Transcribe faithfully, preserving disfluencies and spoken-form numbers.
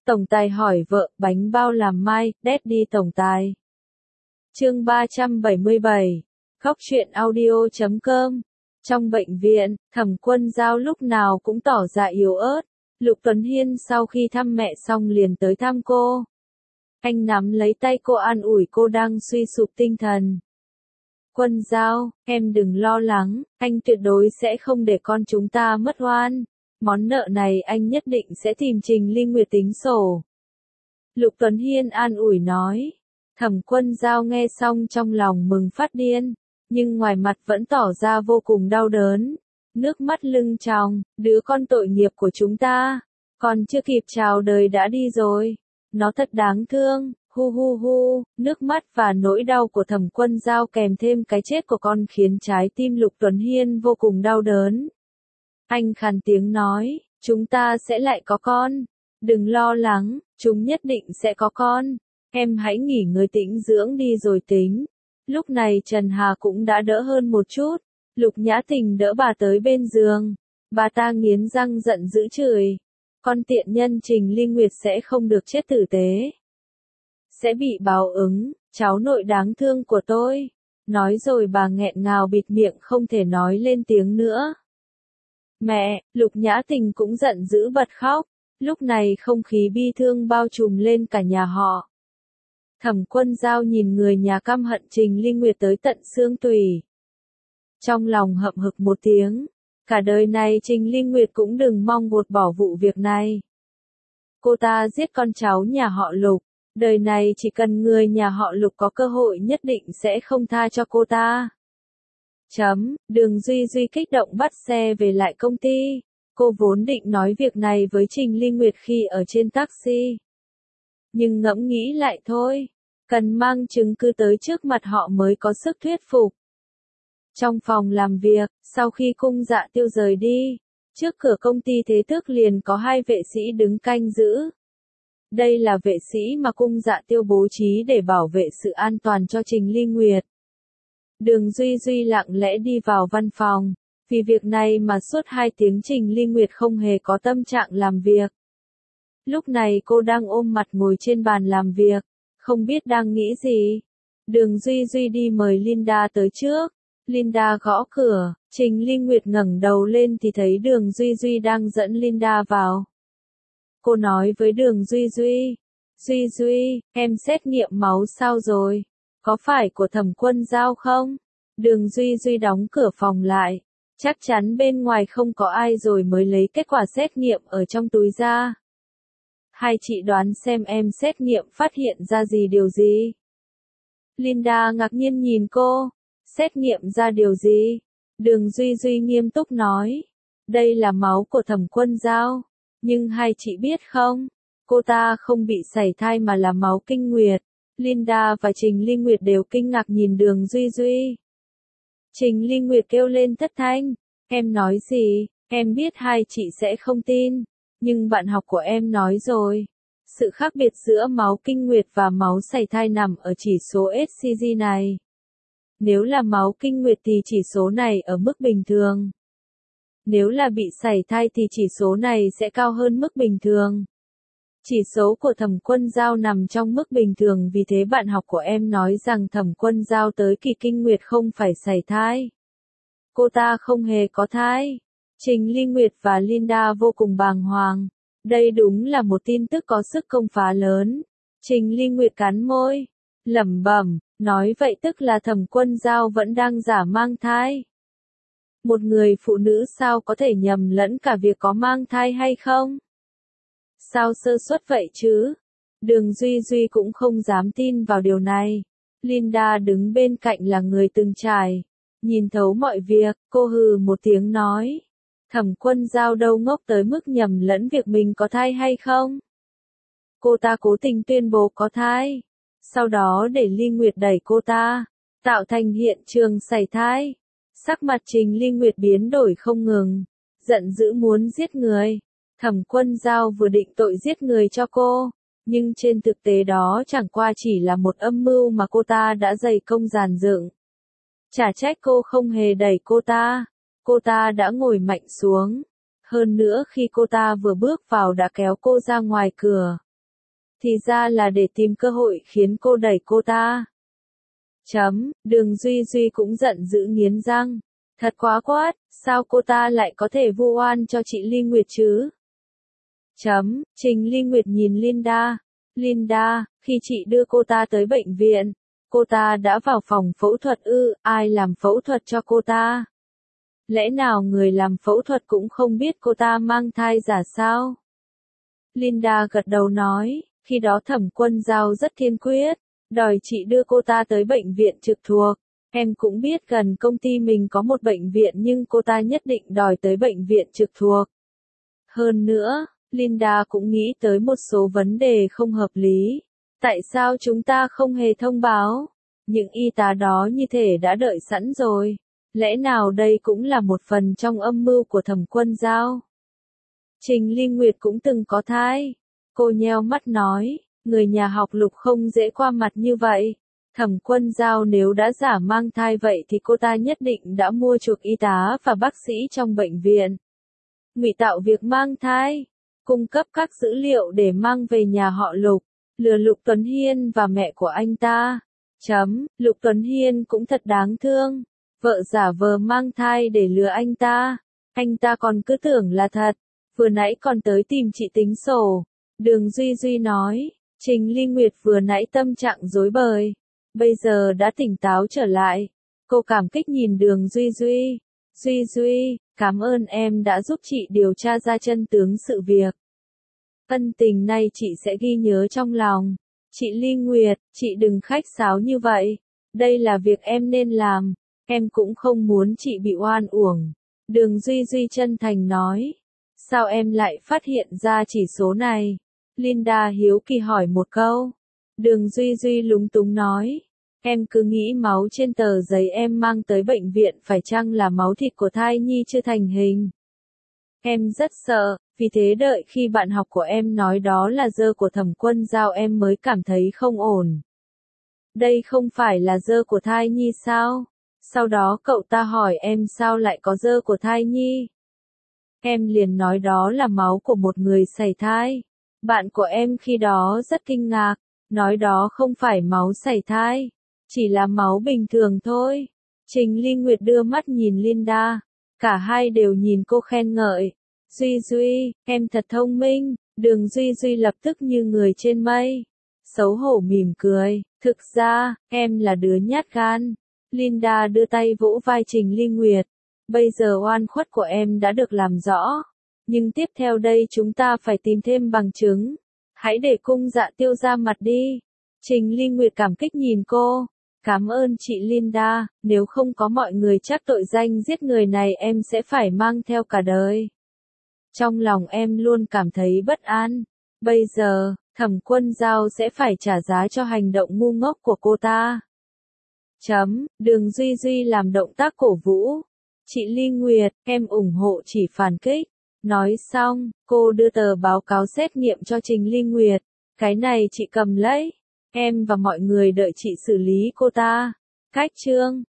Tổng tài hỏi vợ, bánh bao làm mai, Daddy tổng tài. Chương ba trăm bảy mươi bảy. Khóc chuyện audio chấm com. Trong bệnh viện, Thẩm Quân Dao lúc nào cũng tỏ ra yếu ớt. Lục Tuấn Hiên sau khi thăm mẹ xong liền tới thăm cô. Anh nắm lấy tay cô an ủi cô đang suy sụp tinh thần. Quân Dao, em đừng lo lắng, anh tuyệt đối sẽ không để con chúng ta mất oan. Món nợ này anh nhất định sẽ tìm Trình Ly Nguyệt tính sổ. Lục Tuấn Hiên an ủi nói. Thẩm Quân Dao nghe xong trong lòng mừng phát điên, nhưng ngoài mặt vẫn tỏ ra vô cùng đau đớn. Nước mắt lưng tròng, đứa con tội nghiệp của chúng ta, còn chưa kịp chào đời đã đi rồi. Nó thật đáng thương, hu hu hu, nước mắt và nỗi đau của Thẩm Quân Dao kèm thêm cái chết của con khiến trái tim Lục Tuấn Hiên vô cùng đau đớn. Anh khàn tiếng nói, chúng ta sẽ lại có con. Đừng lo lắng, chúng nhất định sẽ có con. Em hãy nghỉ ngơi tĩnh dưỡng đi rồi tính. Lúc này Trần Hà cũng đã đỡ hơn một chút. Lục Nhã Tình đỡ bà tới bên giường. Bà ta nghiến răng giận dữ chửi. Con tiện nhân Trình Ly Nguyệt sẽ không được chết tử tế. Sẽ bị báo ứng, cháu nội đáng thương của tôi. Nói rồi bà nghẹn ngào bịt miệng không thể nói lên tiếng nữa. Mẹ, Lục Nhã Tình cũng giận dữ bật khóc. Lúc này không khí bi thương bao trùm lên cả nhà họ. Thẩm Quân Dao nhìn người nhà căm hận Trình Ly Nguyệt tới tận xương tủy. Trong lòng hậm hực một tiếng, cả đời này Trình Ly Nguyệt cũng đừng mong gột bỏ vụ việc này. Cô ta giết con cháu nhà họ Lục, đời này chỉ cần người nhà họ Lục có cơ hội nhất định sẽ không tha cho cô ta. Chấm, Đường Duy Duy kích động bắt xe về lại công ty. Cô vốn định nói việc này với Trình Ly Nguyệt khi ở trên taxi. Nhưng ngẫm nghĩ lại thôi, cần mang chứng cứ tới trước mặt họ mới có sức thuyết phục. Trong phòng làm việc, sau khi Cung Dạ Tiêu rời đi, trước cửa công ty Thế Tước liền có hai vệ sĩ đứng canh giữ. Đây là vệ sĩ mà Cung Dạ Tiêu bố trí để bảo vệ sự an toàn cho Trình Ly Nguyệt. Đường Duy Duy lặng lẽ đi vào văn phòng, vì việc này mà suốt hai tiếng Trình Ly Nguyệt không hề có tâm trạng làm việc. Lúc này cô đang ôm mặt ngồi trên bàn làm việc, không biết đang nghĩ gì. Đường Duy Duy đi mời Linda tới trước. Linda gõ cửa, Trình Ly Nguyệt ngẩng đầu lên thì thấy Đường Duy Duy đang dẫn Linda vào. Cô nói với Đường Duy Duy, Duy Duy, em xét nghiệm máu sao rồi? Có phải của Thẩm Quân Dao không? Đường Duy Duy đóng cửa phòng lại, chắc chắn bên ngoài không có ai rồi mới lấy kết quả xét nghiệm ở trong túi ra. Hai chị đoán xem em xét nghiệm phát hiện ra gì điều gì? Linda ngạc nhiên nhìn cô. Xét nghiệm ra điều gì? Đường Duy Duy nghiêm túc nói. Đây là máu của Thẩm Quân Dao. Nhưng hai chị biết không? Cô ta không bị sảy thai mà là máu kinh nguyệt. Linda và Trình Ly Nguyệt đều kinh ngạc nhìn Đường Duy Duy. Trình Ly Nguyệt kêu lên thất thanh. Em nói gì? Em biết hai chị sẽ không tin. Nhưng bạn học của em nói rồi. Sự khác biệt giữa máu kinh nguyệt và máu sảy thai nằm ở chỉ số ét xê giê này. Nếu là máu kinh nguyệt thì chỉ số này ở mức bình thường. Nếu là bị sảy thai thì chỉ số này sẽ cao hơn mức bình thường. Chỉ số của Thẩm Quân Dao nằm trong mức bình thường, vì thế bạn học của em nói rằng Thẩm Quân Dao tới kỳ kinh nguyệt không phải sảy thai. Cô ta không hề có thai. Trình Ly Nguyệt và Linda vô cùng bàng hoàng. Đây đúng là một tin tức có sức công phá lớn. Trình Ly Nguyệt cắn môi, lẩm bẩm, nói vậy tức là Thẩm Quân Dao vẫn đang giả mang thai. Một người phụ nữ sao có thể nhầm lẫn cả việc có mang thai hay không? Sao sơ suất vậy chứ? Đường Duy Duy cũng không dám tin vào điều này. Linda đứng bên cạnh là người từng trải, nhìn thấu mọi việc, cô hừ một tiếng nói. Thẩm Quân Dao đâu ngốc tới mức nhầm lẫn việc mình có thai hay không? Cô ta cố tình tuyên bố có thai, sau đó để Ly Nguyệt đẩy cô ta, tạo thành hiện trường sảy thai. Sắc mặt Trình Ly Nguyệt biến đổi không ngừng, giận dữ muốn giết người. Thẩm Quân Dao vừa định tội giết người cho cô, nhưng trên thực tế đó chẳng qua chỉ là một âm mưu mà cô ta đã dày công dàn dựng. Chả trách cô không hề đẩy cô ta. Cô ta đã ngồi mạnh xuống. Hơn nữa khi cô ta vừa bước vào đã kéo cô ra ngoài cửa. Thì ra là để tìm cơ hội khiến cô đẩy cô ta. Chấm, Đường Duy Duy cũng giận dữ nghiến răng. Thật quá quát, sao cô ta lại có thể vu oan cho chị Ly Nguyệt chứ? Chấm, Trình Ly Nguyệt nhìn Linda. Linda, khi chị đưa cô ta tới bệnh viện, cô ta đã vào phòng phẫu thuật ư, ai làm phẫu thuật cho cô ta? Lẽ nào người làm phẫu thuật cũng không biết cô ta mang thai giả sao? Linda gật đầu nói, khi đó Thẩm Quân Giao rất kiên quyết, đòi chị đưa cô ta tới bệnh viện trực thuộc. Em cũng biết gần công ty mình có một bệnh viện nhưng cô ta nhất định đòi tới bệnh viện trực thuộc. Hơn nữa, Linda cũng nghĩ tới một số vấn đề không hợp lý. Tại sao chúng ta không hề thông báo? Những y tá đó như thể đã đợi sẵn rồi. Lẽ nào đây cũng là một phần trong âm mưu của Thẩm Quân Giao? Trình Ly Nguyệt cũng từng có thai. Cô nheo mắt nói, người nhà họ Lục không dễ qua mặt như vậy. Thẩm Quân Giao nếu đã giả mang thai vậy thì cô ta nhất định đã mua chuộc y tá và bác sĩ trong bệnh viện. Ngụy tạo việc mang thai, cung cấp các dữ liệu để mang về nhà họ Lục, lừa Lục Tuấn Hiên và mẹ của anh ta. Chấm, Lục Tuấn Hiên cũng thật đáng thương. Vợ giả vờ mang thai để lừa anh ta. Anh ta còn cứ tưởng là thật. Vừa nãy còn tới tìm chị tính sổ. Đường Duy Duy nói, Trình Ly Nguyệt vừa nãy tâm trạng rối bời. Bây giờ đã tỉnh táo trở lại. Cô cảm kích nhìn Đường Duy Duy. Duy Duy, cảm ơn em đã giúp chị điều tra ra chân tướng sự việc. Ân tình này chị sẽ ghi nhớ trong lòng. Chị Ly Nguyệt, chị đừng khách sáo như vậy. Đây là việc em nên làm. Em cũng không muốn chị bị oan uổng. Đường Duy Duy chân thành nói. Sao em lại phát hiện ra chỉ số này? Linda hiếu kỳ hỏi một câu. Đường Duy Duy lúng túng nói. Em cứ nghĩ máu trên tờ giấy em mang tới bệnh viện phải chăng là máu thịt của thai nhi chưa thành hình. Em rất sợ, vì thế đợi khi bạn học của em nói đó là dơ của Thẩm Quân Giao em mới cảm thấy không ổn. Đây không phải là dơ của thai nhi sao? Sau đó cậu ta hỏi em sao lại có dơ của thai nhi. Em liền nói đó là máu của một người sảy thai. Bạn của em khi đó rất kinh ngạc, nói đó không phải máu sảy thai, chỉ là máu bình thường thôi. Trình Ly Nguyệt đưa mắt nhìn Linda, cả hai đều nhìn cô khen ngợi. Duy Duy, em thật thông minh. Đường Duy Duy lập tức như người trên mây, xấu hổ mỉm cười, thực ra, em là đứa nhát gan. Linda đưa tay vỗ vai Trình Ly Nguyệt. Bây giờ oan khuất của em đã được làm rõ. Nhưng tiếp theo đây chúng ta phải tìm thêm bằng chứng. Hãy để cung Dạ Tiêu ra mặt đi. Trình Ly Nguyệt cảm kích nhìn cô. Cảm ơn chị Linda, nếu không có mọi người chắc tội danh giết người này em sẽ phải mang theo cả đời. Trong lòng em luôn cảm thấy bất an. Bây giờ, Thẩm Quân Giao sẽ phải trả giá cho hành động ngu ngốc của cô ta. Chấm, Đường Duy Duy làm động tác cổ vũ. Chị Ly Nguyệt, em ủng hộ chỉ phản kích. Nói xong, cô đưa tờ báo cáo xét nghiệm cho Trình Ly Nguyệt. Cái này chị cầm lấy. Em và mọi người đợi chị xử lý cô ta. Cách chương